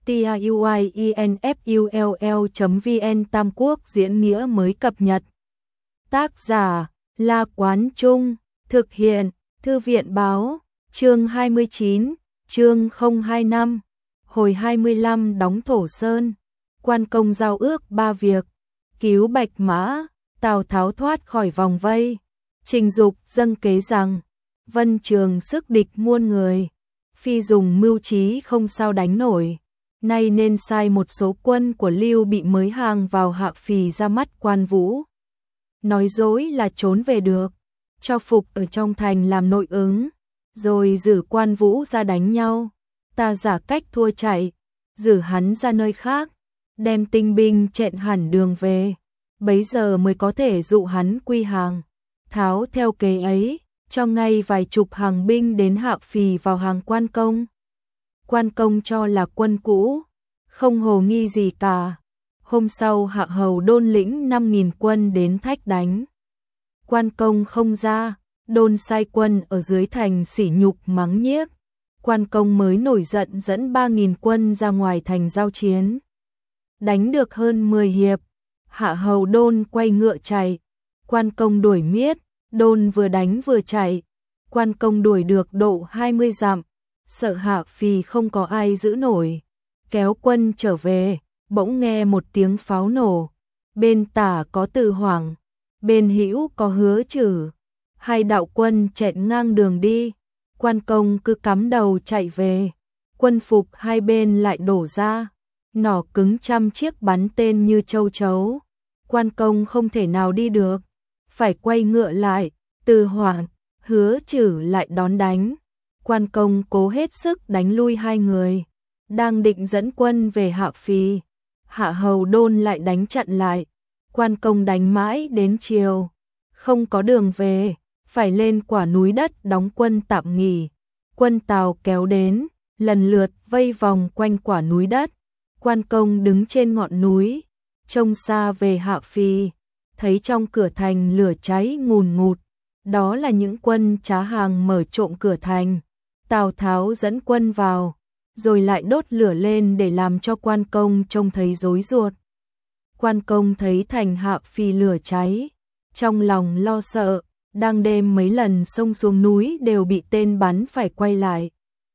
tiuinfull.vn Tam Quốc diễn nghĩa mới cập nhật. Tác giả La Quán Trung, thực hiện Thư viện Báo, chương 29, chương 025, hồi 25 đóng Thổ Sơn, quan công giao ước 3 việc, cứu Bạch Mã, Tào Tháo thoát khỏi vòng vây, Trình Dục dâng kế rằng, Vân Trường sức địch muôn người, phi dùng mưu trí không sao đánh nổi, nay nên sai một số quân của Lưu Bị mới hàng vào Hạ Phì ra mắt Quan Vũ. Nói dối là trốn về được, cho Phục ở trong thành làm nội ứng, rồi giữ Quan Vũ ra đánh nhau, ta giả cách thua chạy, giữ hắn ra nơi khác, đem tinh binh chẹn hẳn đường về, bấy giờ mới có thể dụ hắn quy hàng. Tháo theo kế ấy, cho ngay vài chục hàng binh đến Hạ Phì vào hàng Quan Công. Quan Công cho là quân cũ, không hồ nghi gì cả. Hôm sau Hạ Hầu Đôn lĩnh 5.000 quân đến thách đánh. Quan Công không ra, Đôn sai quân ở dưới thành sỉ nhục mắng nhiếc. Quan Công mới nổi giận dẫn 3.000 quân ra ngoài thành giao chiến. Đánh được hơn 10 hiệp, Hạ Hầu Đôn quay ngựa chạy. Quan Công đuổi miết, Đôn vừa đánh vừa chạy. Quan Công đuổi được độ 20 dặm, sợ Hạ Phì không có ai giữ nổi. Kéo quân trở về, bỗng nghe một tiếng pháo nổ. Bên tả có Từ Hoảng, bên hữu có Hứa Trử. Hai đạo quân chẹn ngang đường đi. Quan Công cứ cắm đầu chạy về. Quân phục hai bên lại đổ ra. Nỏ cứng trăm chiếc bắn tên như châu chấu. Quan Công không thể nào đi được, phải quay ngựa lại. Từ Hoảng, Hứa Trử lại đón đánh. Quan Công cố hết sức đánh lui hai người, đang định dẫn quân về Hạ Phì. Hạ Hầu Đôn lại đánh chặn lại. Quan Công đánh mãi đến chiều, không có đường về, phải lên quả núi đất đóng quân tạm nghỉ. Quân Tào kéo đến, lần lượt vây vòng quanh quả núi đất. Quan Công đứng trên ngọn núi, trông xa về Hạ Phì, thấy trong cửa thành lửa cháy ngùn ngụt. Đó là những quân trá hàng mở trộm cửa thành. Tào Tháo dẫn quân vào, rồi lại đốt lửa lên để làm cho Quan Công trông thấy rối ruột. Quan Công thấy thành Hạ Phì lửa cháy, trong lòng lo sợ, đang đêm mấy lần xông xuống núi đều bị tên bắn phải quay lại.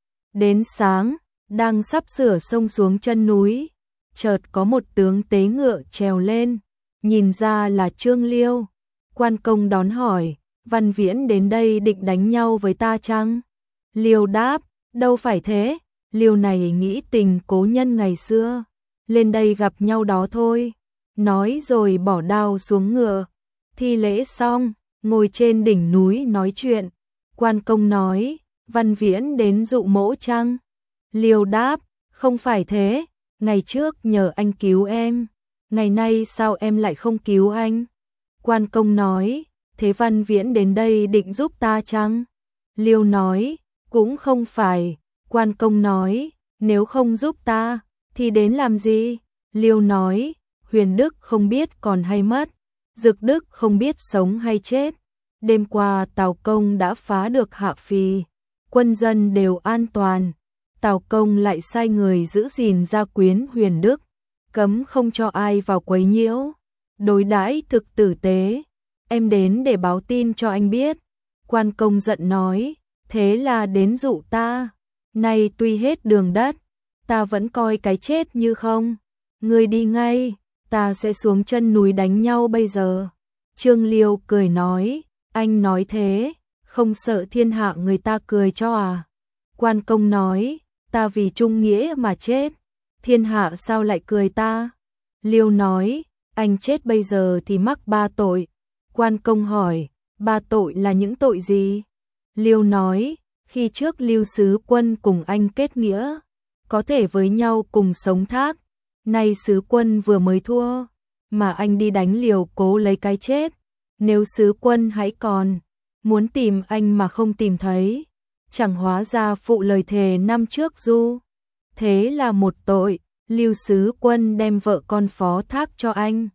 Đến sáng, đang sắp sửa xông xuống chân núi, chợt có một tướng tế ngựa trèo lên, nhìn ra là Trương Liêu. Quan Công đón hỏi, Văn Viễn đến đây định đánh nhau với ta chăng? Liêu đáp, đâu phải thế, Liêu này nghĩ tình cố nhân ngày xưa, lên đây gặp nhau đó thôi. Nói rồi bỏ đao xuống ngựa, thi lễ xong, ngồi trên đỉnh núi nói chuyện. Quan Công nói, Văn Viễn đến dụ mỗ chăng? Liêu đáp, không phải thế, ngày trước nhờ anh cứu em, ngày nay sao em lại không cứu anh? Quan Công nói, thế Văn Viễn đến đây định giúp ta chăng? Liêu nói, cũng không phải. Quan Công nói, nếu không giúp ta, thì đến làm gì? Liêu nói, Huyền Đức không biết còn hay mất, Dực Đức không biết sống hay chết. Đêm qua Tào Công đã phá được Hạ Phì, quân dân đều an toàn. Tào Công lại sai người giữ gìn gia quyến Huyền Đức, cấm không cho ai vào quấy nhiễu, đối đãi thực tử tế. Em đến để báo tin cho anh biết. Quan Công giận nói, thế là đến dụ ta. Nay tuy hết đường đất, ta vẫn coi cái chết như không. Ngươi đi ngay, ta sẽ xuống chân núi đánh nhau bây giờ. Trương Liêu cười nói, anh nói thế, không sợ thiên hạ người ta cười cho à? Quan Công nói, ta vì trung nghĩa mà chết, thiên hạ sao lại cười ta? Liêu nói, anh chết bây giờ thì mắc 3 tội. Quan Công hỏi, 3 tội là những tội gì? Liêu nói, khi trước Lưu Sứ Quân cùng anh kết nghĩa, có thể với nhau cùng sống thác. Nay Sứ Quân vừa mới thua, mà anh đi đánh liều cố lấy cái chết. Nếu Sứ Quân hãy còn, muốn tìm anh mà không tìm thấy, chẳng hóa ra phụ lời thề năm trước du. Thế là một tội. Lưu Sứ Quân đem vợ con phó thác cho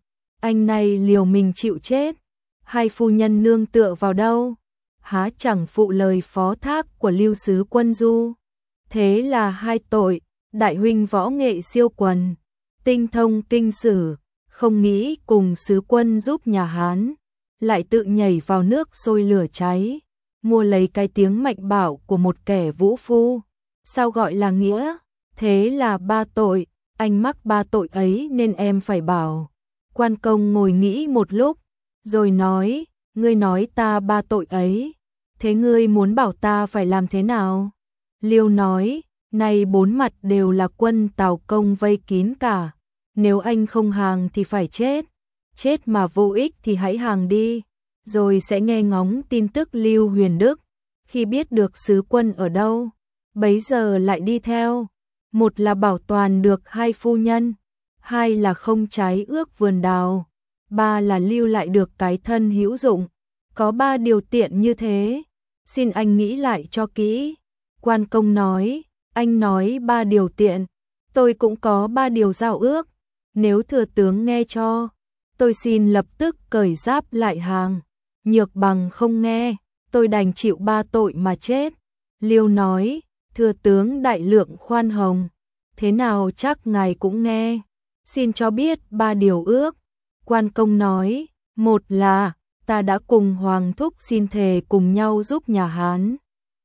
anh này liều mình chịu chết. Hai phu nhân nương tựa vào đâu? Há chẳng phụ lời phó thác của Lưu Sứ Quân du. Thế là 2 tội. đại huynh võ nghệ siêu quần, tinh thông kinh sử, không nghĩ cùng sứ quân giúp nhà Hán, lại tự nhảy vào nước sôi lửa cháy, mua lấy cái tiếng mạnh bạo của một kẻ vũ phu. Sao gọi là nghĩa? Thế là ba tội, anh mắc ba tội ấy nên em phải bảo. Quan công ngồi nghĩ một lúc, rồi nói, ngươi nói ta ba tội ấy, thế ngươi muốn bảo ta phải làm thế nào? Liêu nói, này bốn mặt đều là quân Tào Công vây kín cả, nếu anh không hàng thì phải chết, chết mà vô ích thì hãy hàng đi, rồi sẽ nghe ngóng tin tức Lưu Huyền Đức, khi biết được sứ quân ở đâu, bấy giờ lại đi theo, một là bảo toàn được hai phu nhân, hai là không trái ước vườn đào, ba là lưu lại được cái thân hữu dụng, có ba điều tiện như thế, xin anh nghĩ lại cho kỹ. Quan công nói, anh nói ba điều tiện, tôi cũng có ba điều giao ước, nếu thừa tướng nghe cho, tôi xin lập tức cởi giáp lại hàng, nhược bằng không nghe, tôi đành chịu ba tội mà chết. Liêu nói, thừa tướng đại lượng khoan hồng, thế nào chắc ngài cũng nghe, xin cho biết ba điều ước. Quan công nói, một là, ta đã cùng Hoàng Thúc xin thề cùng nhau giúp nhà Hán.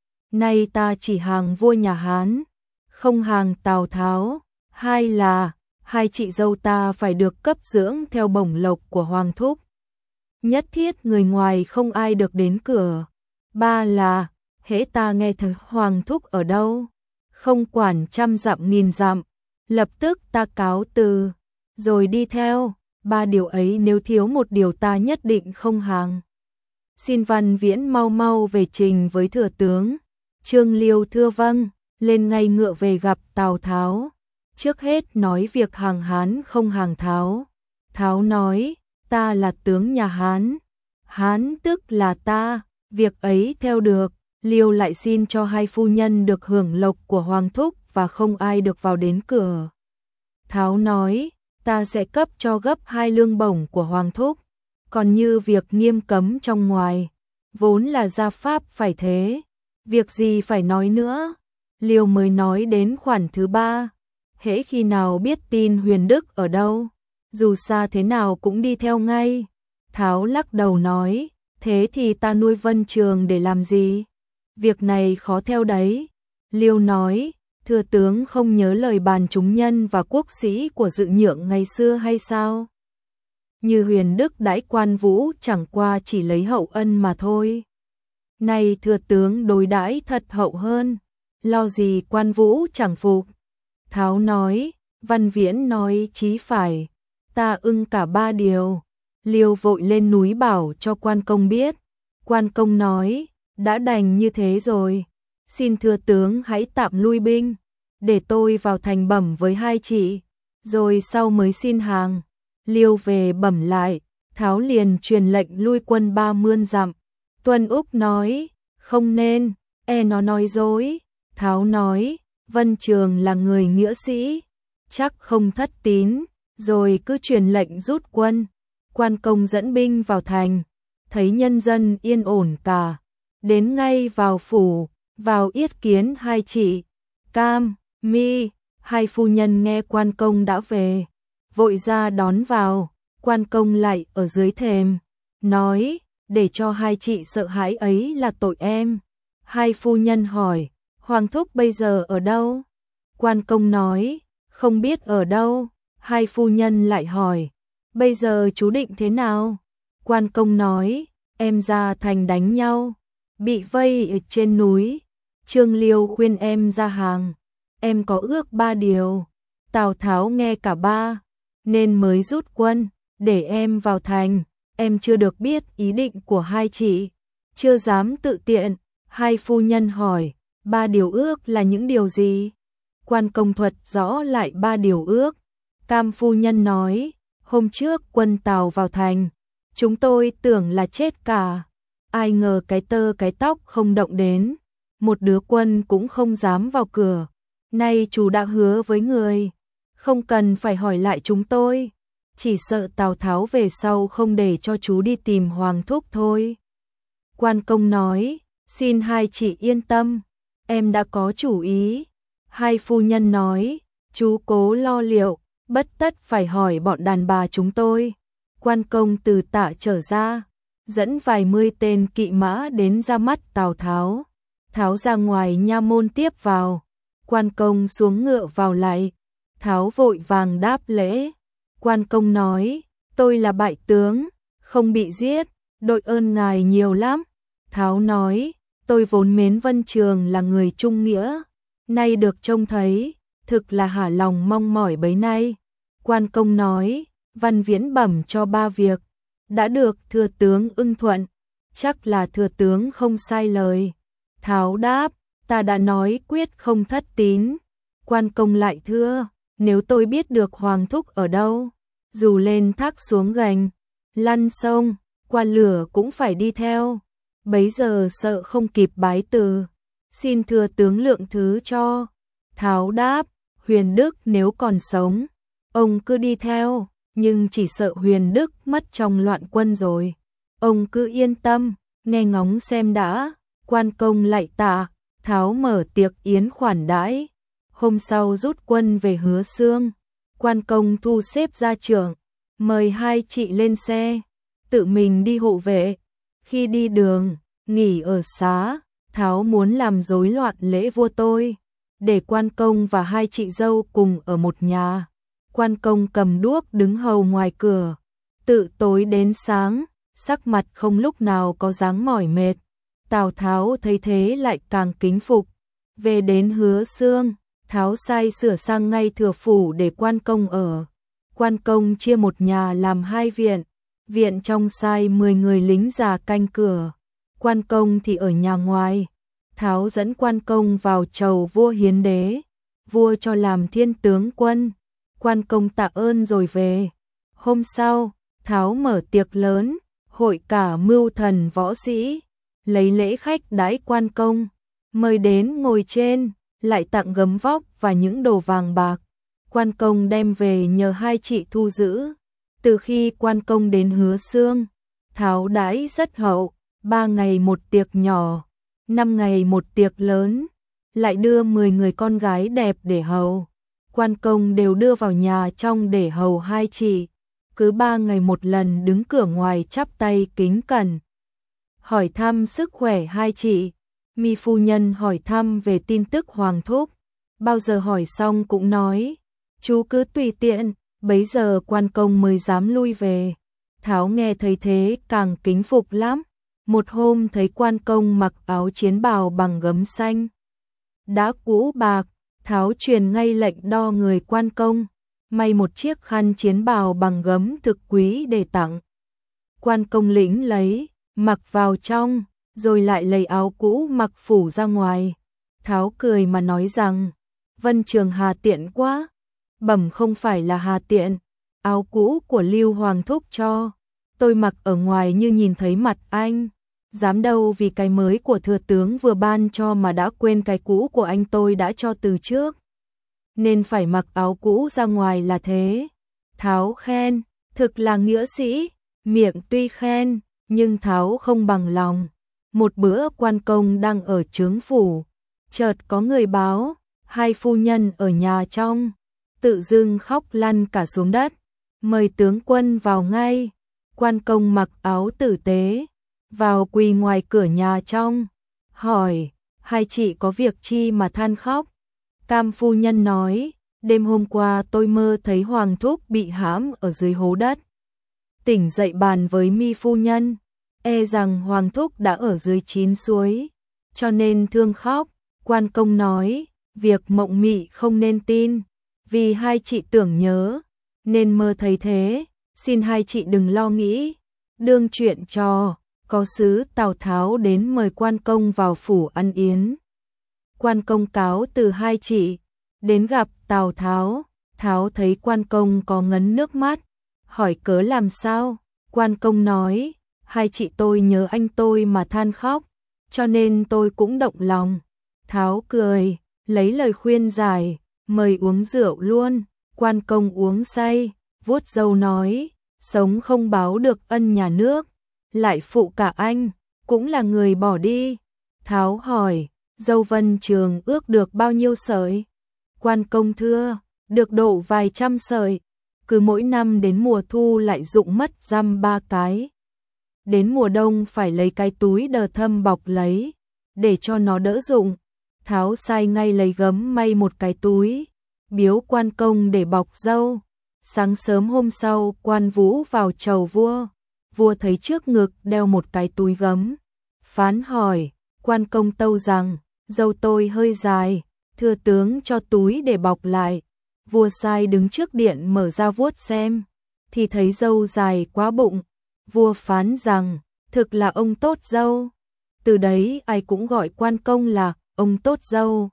Nay ta chỉ hàng vua nhà Hán, không hàng Tào Tháo. Hai là, hai chị dâu ta phải được cấp dưỡng theo bổng lộc của Hoàng Thúc. Nhất thiết người ngoài không ai được đến cửa. Ba là, hễ ta nghe thấy Hoàng Thúc ở đâu, không quản trăm dặm nghìn dặm, lập tức ta cáo từ, rồi đi theo. Ba điều ấy nếu thiếu một điều ta nhất định không hàng. Xin Văn Viễn mau mau về trình với thừa tướng. Trương Liêu thưa vâng, lên ngay ngựa về gặp Tào Tháo. Trước hết nói việc hàng Hán không hàng Tháo. Tháo nói, ta là tướng nhà Hán, Hán tức là ta, việc ấy theo được. Liêu lại xin cho hai phu nhân được hưởng lộc của Hoàng Thúc và không ai được vào đến cửa. Tháo nói, ta sẽ cấp cho gấp 2 lương bổng của Hoàng Thúc, còn như việc nghiêm cấm trong ngoài, vốn là gia pháp phải thế, việc gì phải nói nữa. Liêu mới nói đến khoản thứ 3, hễ khi nào biết tin Huyền Đức ở đâu, dù xa thế nào cũng đi theo ngay. Tháo lắc đầu nói, thế thì ta nuôi Vân Trường để làm gì? Việc này khó theo đấy. Liêu nói, thừa tướng không nhớ lời bàn chúng nhân và quốc sĩ của Dự Nhượng ngày xưa hay sao? Như Huyền Đức đãi Quan Vũ chẳng qua chỉ lấy hậu ân mà thôi. Này thừa tướng đối đãi thật hậu hơn, lo gì Quan Vũ chẳng phục. Tháo nói, Văn Viễn nói chí phải, ta ưng cả ba điều. Liêu vội lên núi bảo cho quan công biết. Quan công nói, đã đành như thế rồi, xin thừa tướng hãy tạm lui binh, để tôi vào thành bẩm với hai chị, rồi sau mới xin hàng. Liêu về bẩm lại, Tháo liền truyền lệnh lui quân 30 dặm. Tuân Úc nói, không nên, nó nói dối. Tháo nói, Vân Trường là người nghĩa sĩ, chắc không thất tín, rồi cứ truyền lệnh rút quân. Quan công dẫn binh vào thành, thấy nhân dân yên ổn cả, đến ngay vào phủ, vào yết kiến hai chị, Cam, Mi. Hai phu nhân nghe quan công đã về, vội ra đón vào. Quan công lại ở dưới thềm, nói, để cho hai chị sợ hãi ấy là tội em. Hai phu nhân hỏi, Hoàng Thúc bây giờ ở đâu? Quan công nói, không biết ở đâu. Hai phu nhân lại hỏi, bây giờ chú định thế nào? Quan công nói, em ra thành đánh nhau, bị vây ở trên núi. Trương Liêu khuyên em ra hàng, em có ước 3 điều. Tào Tháo nghe cả ba, nên mới rút quân, để em vào thành. Em chưa được biết ý định của hai chị, chưa dám tự tiện. Hai phu nhân hỏi, 3 điều ước là những điều gì? Quan công thuật rõ lại 3 điều ước. Cam phu nhân nói, hôm trước quân Tào vào thành, chúng tôi tưởng là chết cả, ai ngờ cái tơ cái tóc không động đến, một đứa quân cũng không dám vào cửa. Nay chú đã hứa với người, không cần phải hỏi lại chúng tôi, chỉ sợ Tào Tháo về sau không để cho chú đi tìm Hoàng Thúc thôi. Quan công nói, xin hai chị yên tâm, em đã có chủ ý. Hai phu nhân nói, chú cố lo liệu, bất tất phải hỏi bọn đàn bà chúng tôi. Quan công từ Tạ trở ra, dẫn vài mươi tên kỵ mã đến ra mắt Tào Tháo. Tháo ra ngoài nha môn tiếp vào. Quan công xuống ngựa vào lạy. Tháo vội vàng đáp lễ. Quan công nói, tôi là bại tướng, không bị giết, đội ơn ngài nhiều lắm. Tháo nói, tôi vốn mến Vân Trường là người trung nghĩa, nay được trông thấy, thực là hả lòng mong mỏi bấy nay. Quan công nói, Văn Viễn bẩm cho 3 việc, đã được thừa tướng ưng thuận, chắc là thừa tướng không sai lời. Tháo đáp, ta đã nói quyết không thất tín. Quan công lại thưa, nếu tôi biết được Hoàng thúc ở đâu, dù lên thác xuống gành, lăn sông, qua lửa cũng phải đi theo. Bấy giờ sợ không kịp bái từ, xin thừa tướng lượng thứ cho. Tháo đáp, Huyền Đức nếu còn sống, ông cứ đi theo, nhưng chỉ sợ Huyền Đức mất trong loạn quân rồi. Ông cứ yên tâm, nghe ngóng xem đã. Quan công lạy tạ, Tháo mở tiệc yến khoản đãi. Hôm sau rút quân về Hứa Xương. Quan công thu xếp gia trưởng, mời hai chị lên xe, tự mình đi hộ vệ. Khi đi đường, nghỉ ở xá, Tháo muốn làm rối loạn lễ vua tôi, để quan công và hai chị dâu cùng ở một nhà. Quan công cầm đuốc đứng hầu ngoài cửa, tự tối đến sáng, sắc mặt không lúc nào có dáng mỏi mệt. Tào Tháo thấy thế lại càng kính phục. Về đến Hứa Xương, Tháo sai sửa sang ngay thừa phủ để quan công ở. Quan công chia một nhà làm 2 viện, viện trong sai 10 người lính già canh cửa, quan công thì ở nhà ngoài. Tháo dẫn quan công vào chầu vua hiến đế, vua cho làm thiên tướng quân. Quan công tạ ơn rồi về. Hôm sau, Tháo mở tiệc lớn, hội cả mưu thần võ sĩ, lấy lễ khách đãi quan công, mời đến ngồi trên, lại tặng gấm vóc và những đồ vàng bạc. Quan công đem về nhờ hai chị thu giữ. Từ khi quan công đến Hứa Xương, Tháo đãi rất hậu, 3 ngày một tiệc nhỏ, 5 ngày một tiệc lớn, lại đưa 10 người con gái đẹp để hầu. Quan công đều đưa vào nhà trong để hầu hai chị, cứ 3 ngày một lần đứng cửa ngoài chắp tay kính cẩn, hỏi thăm sức khỏe hai chị. Mi phu nhân hỏi thăm về tin tức Hoàng thúc, bao giờ hỏi xong cũng nói, chú cứ tùy tiện. Bấy giờ quan công mới dám lui về. Tháo nghe thấy thế càng kính phục lắm. Một hôm thấy quan công mặc áo chiến bào bằng gấm xanh, đã cũ bạc, Tháo truyền ngay lệnh đo người quan công, may một chiếc khăn chiến bào bằng gấm thực quý để tặng. Quan công lĩnh lấy, mặc vào trong, rồi lại lấy áo cũ mặc phủ ra ngoài. Tháo cười mà nói rằng, Vân Trường hà tiện quá. Bẩm không phải là hà tiện, áo cũ của Lưu Hoàng thúc cho, tôi mặc ở ngoài như nhìn thấy mặt anh. Dám đâu vì cái mới của thừa tướng vừa ban cho mà đã quên cái cũ của anh tôi đã cho từ trước, nên phải mặc áo cũ ra ngoài là thế. Tháo khen, thực là nghĩa sĩ, miệng tuy khen, nhưng Tháo không bằng lòng. Một bữa quan công đang ở trướng phủ, chợt có người báo, hai phu nhân ở nhà trong, tự dưng khóc lăn cả xuống đất, mời tướng quân vào ngay. Quan công mặc áo tử tế, vào quỳ ngoài cửa nhà trong, hỏi, hai chị có việc chi mà than khóc? Tam phu nhân nói, đêm hôm qua tôi mơ thấy Hoàng thúc bị hãm ở dưới hố đất. Tỉnh dậy bàn với Mi phu nhân, e rằng Hoàng thúc đã ở dưới 9 suối, cho nên thương khóc. Quan công nói, việc mộng mị không nên tin, vì hai chị tưởng nhớ, nên mơ thấy thế, xin hai chị đừng lo nghĩ. Đương chuyện trò, có sứ Tào Tháo đến mời quan công vào phủ ăn yến. Quan công cáo từ hai chị, đến gặp Tào Tháo. Tháo thấy quan công có ngấn nước mắt, hỏi cớ làm sao. Quan công nói, hai chị tôi nhớ anh tôi mà than khóc, cho nên tôi cũng động lòng. Tháo cười, lấy lời khuyên giải, mời uống rượu luôn. Quan công uống say, vuốt râu nói, sống không báo được ân nhà nước, lại phụ cả anh, cũng là người bỏ đi. Tháo hỏi, dâu Vân Trường ước được bao nhiêu sợi? Quan công thưa, được độ vài trăm sợi, cứ mỗi năm đến mùa thu lại dụng mất dăm 3 cái. Đến mùa đông phải lấy cái túi đờ thâm bọc lấy, để cho nó đỡ dụng. Tháo sai ngay lấy gấm may một cái túi, biếu quan công để bọc dâu. Sáng sớm hôm sau, quan vũ vào chầu vua. Vua thấy trước ngực đeo một cái túi gấm. Phán hỏi, quan công tâu rằng, dâu tôi hơi dài, thưa tướng cho túi để bọc lại. Vua sai đứng trước điện mở ra vuốt xem, thì thấy dâu dài quá bụng. Vua phán rằng, thực là ông tốt dâu. Từ đấy ai cũng gọi quan công là ông tốt dâu.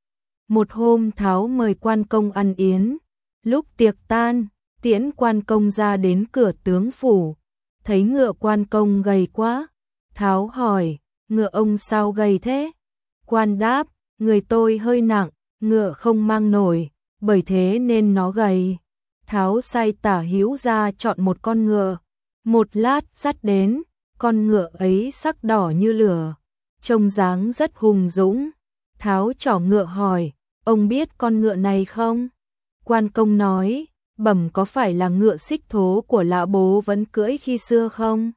Một hôm Tháo mời quan công ăn yến. Lúc tiệc tan, tiễn quan công ra đến cửa tướng phủ. Thấy ngựa quan công gầy quá. Tháo hỏi, ngựa ông sao gầy thế? Quan đáp, người tôi hơi nặng, ngựa không mang nổi, bởi thế nên nó gầy. Tháo sai tả hữu ra chọn một con ngựa. Một lát dắt đến, con ngựa ấy sắc đỏ như lửa, trông dáng rất hùng dũng. Tháo trỏ ngựa hỏi, ông biết con ngựa này không? Quan công nói, bẩm có phải là ngựa xích thố của lã bố vẫn cưỡi khi xưa không?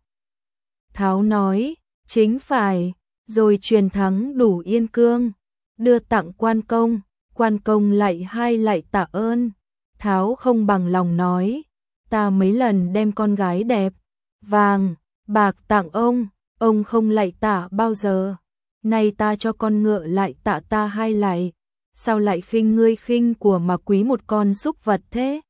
Tháo nói, chính phải, rồi truyền thắng đủ yên cương, đưa tặng quan công. Quan công lạy hai lạy tạ ơn. Tháo không bằng lòng nói, ta mấy lần đem con gái đẹp, vàng, bạc tặng ông không lạy tạ bao giờ. Nay ta cho con ngựa lại tạ ta hai lạy, sao lại khinh ngươi khinh của mà quý một con súc vật thế?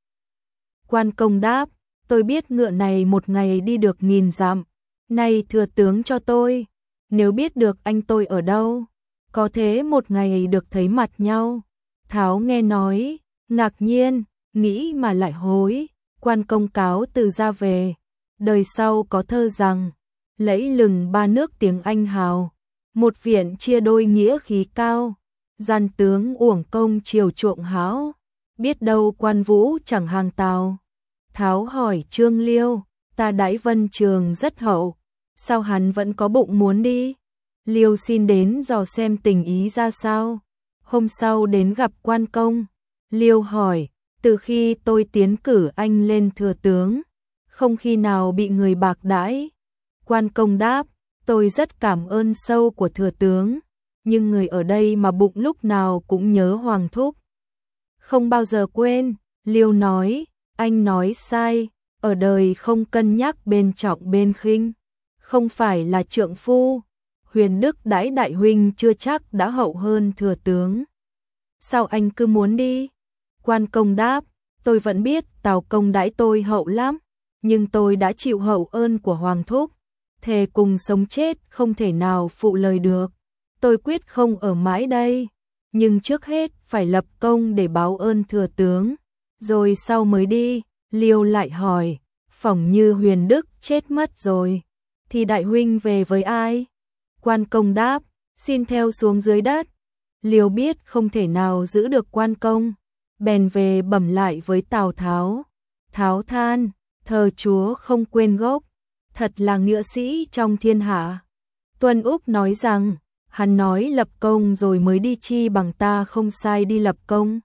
Quan công đáp, tôi biết ngựa này một ngày đi được 1000 dặm, nay thừa tướng cho tôi, nếu biết được anh tôi ở đâu, có thế một ngày được thấy mặt nhau. Tháo nghe nói, ngạc nhiên, nghĩ mà lại hối. Quan công cáo từ ra về. Đời sau có thơ rằng, lẫy lừng ba nước tiếng anh hào, một viện chia đôi nghĩa khí cao, gian tướng uổng công chiều chuộng hão, biết đâu quan vũ chẳng hàng tào. Tháo hỏi Trương Liêu, ta đãi Vân Trường rất hậu, sao hắn vẫn có bụng muốn đi? Liêu xin đến dò xem tình ý ra sao. Hôm sau đến gặp quan công, Liêu hỏi, từ khi tôi tiến cử anh lên thừa tướng, không khi nào bị người bạc đãi. Quan công đáp, tôi rất cảm ơn sâu của thừa tướng, nhưng người ở đây mà bụng lúc nào cũng nhớ hoàng thúc, không bao giờ quên. Liêu nói, anh nói sai, ở đời không cân nhắc bên trọng bên khinh, không phải là trượng phu. Huyền Đức đãi đại huynh chưa chắc đã hậu hơn thừa tướng. Sao anh cứ muốn đi? Quan công đáp, tôi vẫn biết Tào công đãi tôi hậu lắm, nhưng tôi đã chịu hậu ơn của hoàng thúc, thề cùng sống chết không thể nào phụ lời được. Tôi quyết không ở mãi đây, nhưng trước hết phải lập công để báo ơn thừa tướng, rồi sau mới đi. Liêu lại hỏi, phỏng như Huyền Đức chết mất rồi, thì đại huynh về với ai? Quan công đáp, xin theo xuống dưới đất. Liêu biết không thể nào giữ được quan công, bèn về bẩm lại với Tào Tháo. Tháo than, thờ chúa không quên gốc, thật là nghĩa sĩ trong thiên hạ. Tuân Úc nói rằng, hắn nói lập công rồi mới đi chi bằng ta không sai đi lập công.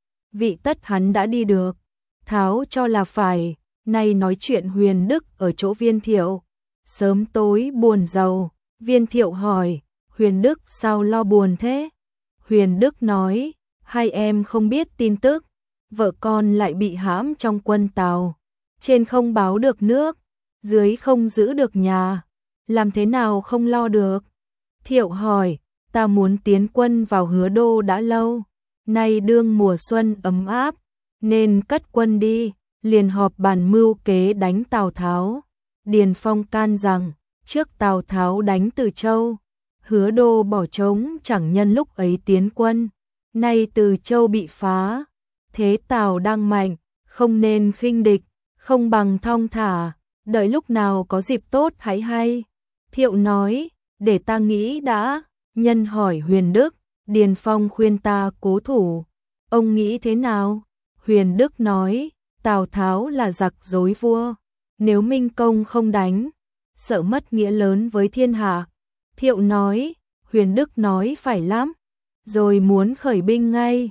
Vị tất hắn đã đi được. Tháo cho là phải, nay nói chuyện Huyền Đức ở chỗ Viên Thiệu, sớm tối buồn rầu. Viên Thiệu hỏi, Huyền Đức sao lo buồn thế? Huyền Đức nói, hai em không biết tin tức, vợ con lại bị hãm trong quân Tào, trên không báo được nước, dưới không giữ được nhà, làm thế nào không lo được? Thiệu hỏi, ta muốn tiến quân vào Hứa Đô đã lâu, nay đương mùa xuân ấm áp, nên cất quân đi, liền họp bàn mưu kế đánh Tào Tháo. Điền Phong can rằng, trước Tào Tháo đánh Từ Châu, Hứa Đô bỏ trống chẳng nhân lúc ấy tiến quân, nay Từ Châu bị phá, thế Tào đang mạnh, không nên khinh địch, không bằng thong thả, đợi lúc nào có dịp tốt hãy hay. Thiệu nói, để ta nghĩ đã. Nhân hỏi Huyền Đức, Điền Phong khuyên ta cố thủ, ông nghĩ thế nào? Huyền Đức nói, Tào Tháo là giặc dối vua, nếu Minh Công không đánh, sợ mất nghĩa lớn với thiên hạ. Thiệu nói, Huyền Đức nói phải lắm, rồi muốn khởi binh ngay.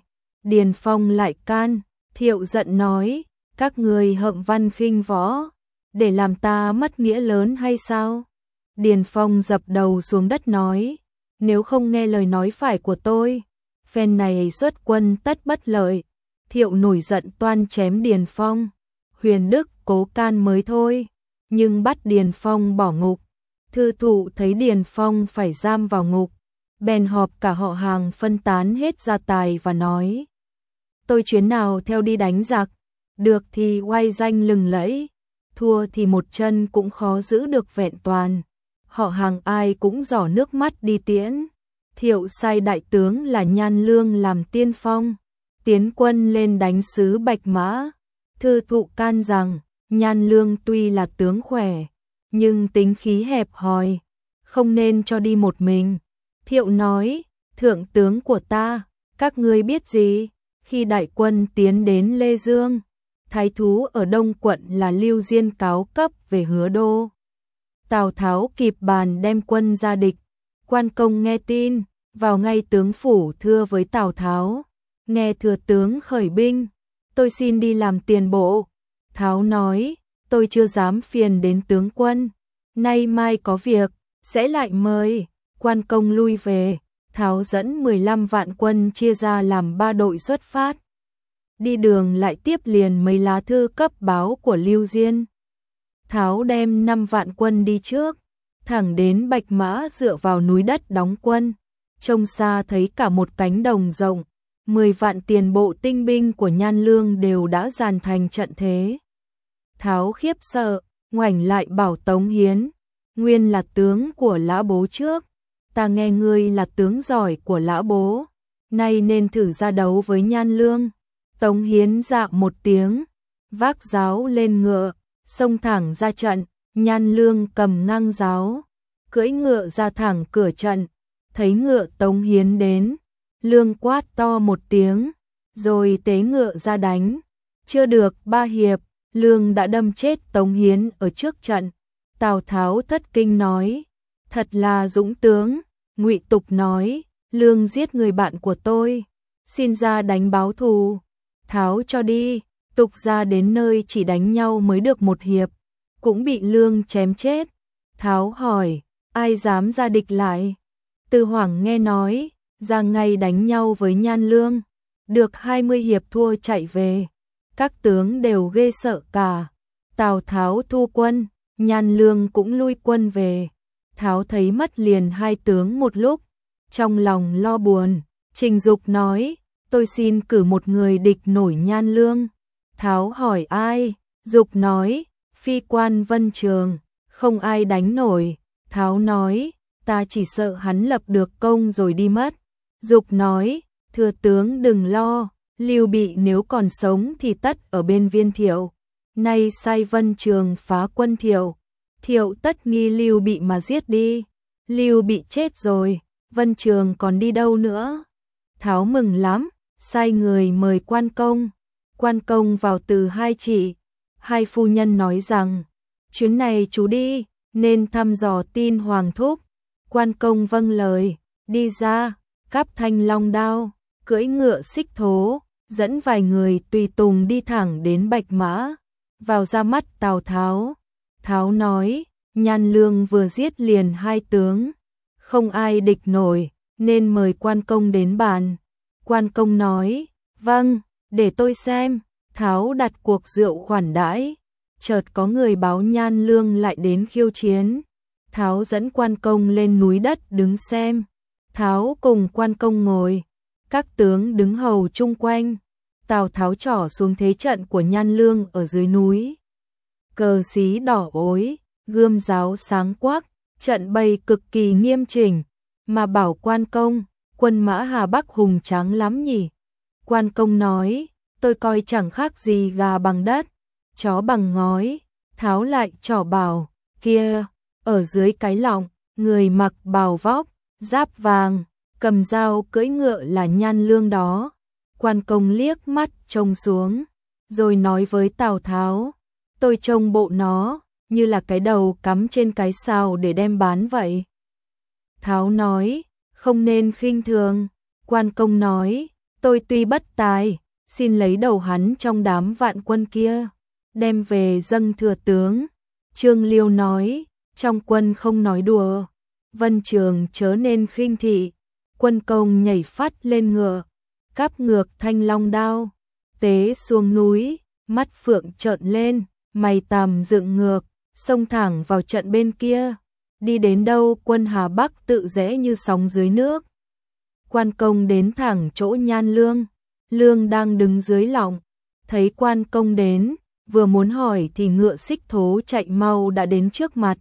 Điền Phong lại can, Thiệu giận nói, các người hậm văn khinh võ, để làm ta mất nghĩa lớn hay sao? Điền Phong dập đầu xuống đất nói, nếu không nghe lời nói phải của tôi, phen này xuất quân tất bất lợi. Thiệu nổi giận toan chém Điền Phong, Huyền Đức cố can mới thôi, nhưng bắt Điền Phong bỏ ngục. Thư thụ thấy Điền Phong phải giam vào ngục, bèn họp cả họ hàng phân tán hết gia tài và nói, tôi chuyến nào theo đi đánh giặc, được thì oai danh lừng lẫy, thua thì một chân cũng khó giữ được vẹn toàn. Họ hàng ai cũng giỏ nước mắt đi tiễn. Thiệu sai đại tướng là Nhan Lương làm tiên phong, tiến quân lên đánh xứ Bạch Mã. Thư thụ can rằng, Nhan Lương tuy là tướng khỏe, nhưng tính khí hẹp hòi, không nên cho đi một mình. Thiệu nói, thượng tướng của ta, các ngươi biết gì? Khi đại quân tiến đến Lê Dương, thái thú ở Đông quận là Lưu Diên cáo cấp về Hứa Đô. Tào Tháo kịp bàn đem quân ra địch. Quan Công nghe tin, vào ngay tướng phủ thưa với Tào Tháo, nghe thừa tướng khởi binh, tôi xin đi làm tiền bộ. Tháo nói, tôi chưa dám phiền đến tướng quân, nay mai có việc, sẽ lại mời. Quan Công lui về, Tháo dẫn 15 vạn quân chia ra làm 3 đội xuất phát. Đi đường lại tiếp liền mấy lá thư cấp báo của Lưu Diên. Tháo đem 5 vạn quân đi trước, thẳng đến Bạch Mã dựa vào núi đất đóng quân. Trông xa thấy cả một cánh đồng rộng, 10 vạn tiền bộ tinh binh của Nhan Lương đều đã dàn thành trận thế. Tháo khiếp sợ, ngoảnh lại bảo Tống Hiến, nguyên là tướng của Lã Bố trước, ta nghe ngươi là tướng giỏi của Lã Bố, nay nên thử ra đấu với Nhan Lương. Tống Hiến dạ một tiếng, vác giáo lên ngựa, xông thẳng ra trận. Nhan Lương cầm ngang giáo, cưỡi ngựa ra thẳng cửa trận. Thấy ngựa Tống Hiến đến, Lương quát to một tiếng, rồi tế ngựa ra đánh. Chưa được 3 hiệp, Lương đã đâm chết Tống Hiến ở trước trận. Tào Tháo thất kinh nói, thật là dũng tướng. Ngụy Tục nói, Lương giết người bạn của tôi, xin ra đánh báo thù. Tháo cho đi. Tục ra đến nơi chỉ đánh nhau mới được 1 hiệp, cũng bị Lương chém chết. Tháo hỏi, ai dám ra địch lại? Từ Hoảng nghe nói, ra ngay đánh nhau với Nhan Lương, được 20 hiệp thua chạy về. Các tướng đều ghê sợ cả. Tào Tháo thu quân, Nhan Lương cũng lui quân về. Tháo thấy mất liền 2 tướng một lúc, trong lòng lo buồn. Trình Dục nói, tôi xin cử một người địch nổi Nhan Lương. Tháo hỏi ai? Dục nói, phi quan Vân Trường, không ai đánh nổi. Tháo nói, ta chỉ sợ hắn lập được công rồi đi mất. Dục nói, thưa tướng đừng lo, Lưu Bị nếu còn sống thì tất ở bên Viên Thiệu. Nay sai Vân Trường phá quân Thiệu, Thiệu tất nghi Lưu Bị mà giết đi. Lưu Bị chết rồi, Vân Trường còn đi đâu nữa? Tháo mừng lắm, sai người mời Quan Công. Quan Công vào từ hai chị. Hai phu nhân nói rằng, chuyến này chú đi, nên thăm dò tin Hoàng thúc. Quan Công vâng lời, đi ra, cắp thanh long đao, cưỡi ngựa xích thố, dẫn vài người tùy tùng đi thẳng đến Bạch Mã, vào ra mắt Tào Tháo. Tháo nói, Nhan Lương vừa giết liền 2 tướng, không ai địch nổi, nên mời Quan Công đến bàn. Quan Công nói, vâng, để tôi xem. Tháo đặt cuộc rượu khoản đãi, chợt có người báo Nhan Lương lại đến khiêu chiến. Tháo dẫn Quan Công lên núi đất đứng xem. Tháo cùng Quan Công ngồi, các tướng đứng hầu chung quanh. Tào Tháo trỏ xuống thế trận của Nhan Lương ở dưới núi. Cờ xí đỏ ối, gươm giáo sáng quắc, trận bày cực kỳ nghiêm chỉnh, mà bảo Quan Công, quân mã Hà Bắc hùng tráng lắm nhỉ. Quan Công nói, tôi coi chẳng khác gì gà bằng đất, chó bằng ngói. Tháo lại trỏ bảo, kia, ở dưới cái lọng, người mặc bào vóc, giáp vàng, cầm dao cưỡi ngựa là Nhan Lương đó. Quan Công liếc mắt trông xuống, rồi nói với Tào Tháo, tôi trông bộ nó như là cái đầu cắm trên cái sào để đem bán vậy. Tháo nói, không nên khinh thường. Quan Công nói, tôi tuy bất tài, xin lấy đầu hắn trong đám vạn quân kia, đem về dâng thừa tướng. Trương Liêu nói, trong quân không nói đùa, Vân Trường chớ nên khinh thị. Quân Công nhảy phát lên ngựa, cắp ngược thanh long đao, tế xuống núi, mắt phượng trợn lên, mày tằm dựng ngược, xông thẳng vào trận bên kia. Đi đến đâu quân Hà Bắc tự rẽ như sóng dưới nước. Quan Công đến thẳng chỗ Nhan Lương, Lương đang đứng dưới lòng, thấy Quan Công đến, vừa muốn hỏi thì ngựa xích thố chạy mau đã đến trước mặt.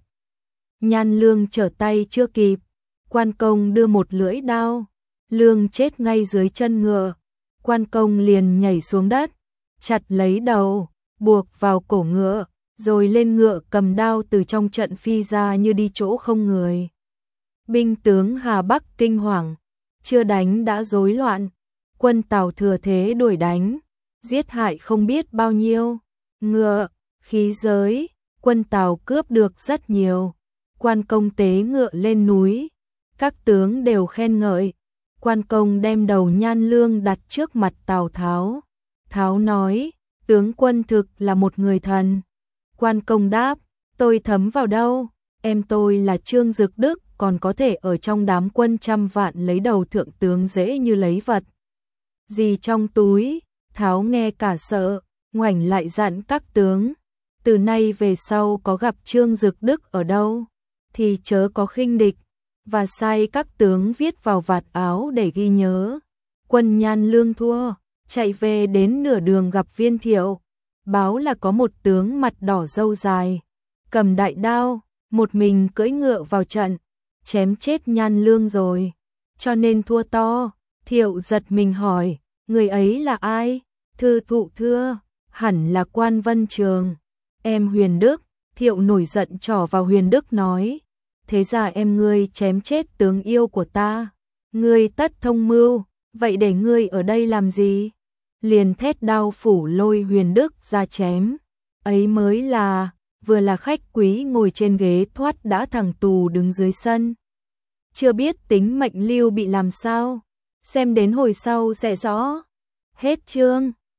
Nhan Lương trở tay chưa kịp, Quan Công đưa một lưỡi đao, Lương chết ngay dưới chân ngựa. Quan Công liền nhảy xuống đất, chặt lấy đầu, buộc vào cổ ngựa, rồi lên ngựa cầm đao từ trong trận phi ra như đi chỗ không người. Binh tướng Hà Bắc kinh hoàng, chưa đánh đã rối loạn, quân Tào thừa thế đuổi đánh, giết hại không biết bao nhiêu, ngựa, khí giới, quân Tào cướp được rất nhiều. Quan Công tế ngựa lên núi, các tướng đều khen ngợi. Quan Công đem đầu Nhan Lương đặt trước mặt Tào Tháo. Tháo nói, tướng quân thực là một người thần. Quan Công đáp, tôi thấm vào đâu, em tôi là Trương Dực Đức, còn có thể ở trong đám quân trăm vạn lấy đầu thượng tướng dễ như lấy vật. Gì trong túi, Tháo nghe cả sợ, ngoảnh lại dặn các tướng, từ nay về sau có gặp Trương Dực Đức ở đâu, thì chớ có khinh địch, và sai các tướng viết vào vạt áo để ghi nhớ. Quân Nhan Lương thua, chạy về đến nửa đường gặp Viên Thiệu, báo là có một tướng mặt đỏ râu dài, cầm đại đao, một mình cưỡi ngựa vào trận, chém chết Nhan Lương rồi, cho nên thua to. Thiệu giật mình hỏi, người ấy là ai? Thư thụ thưa, hẳn là Quan Vân Trường, em Huyền Đức. Thiệu nổi giận trỏ vào Huyền Đức nói, thế ra em ngươi chém chết tướng yêu của ta, ngươi tất thông mưu, vậy để ngươi ở đây làm gì? Liền thét đao phủ lôi Huyền Đức ra chém. Ấy mới là, vừa là khách quý ngồi trên ghế thoát đã thằng tù đứng dưới sân. Chưa biết tính mệnh Lưu bị làm sao, xem đến hồi sau sẽ rõ. Hết chương.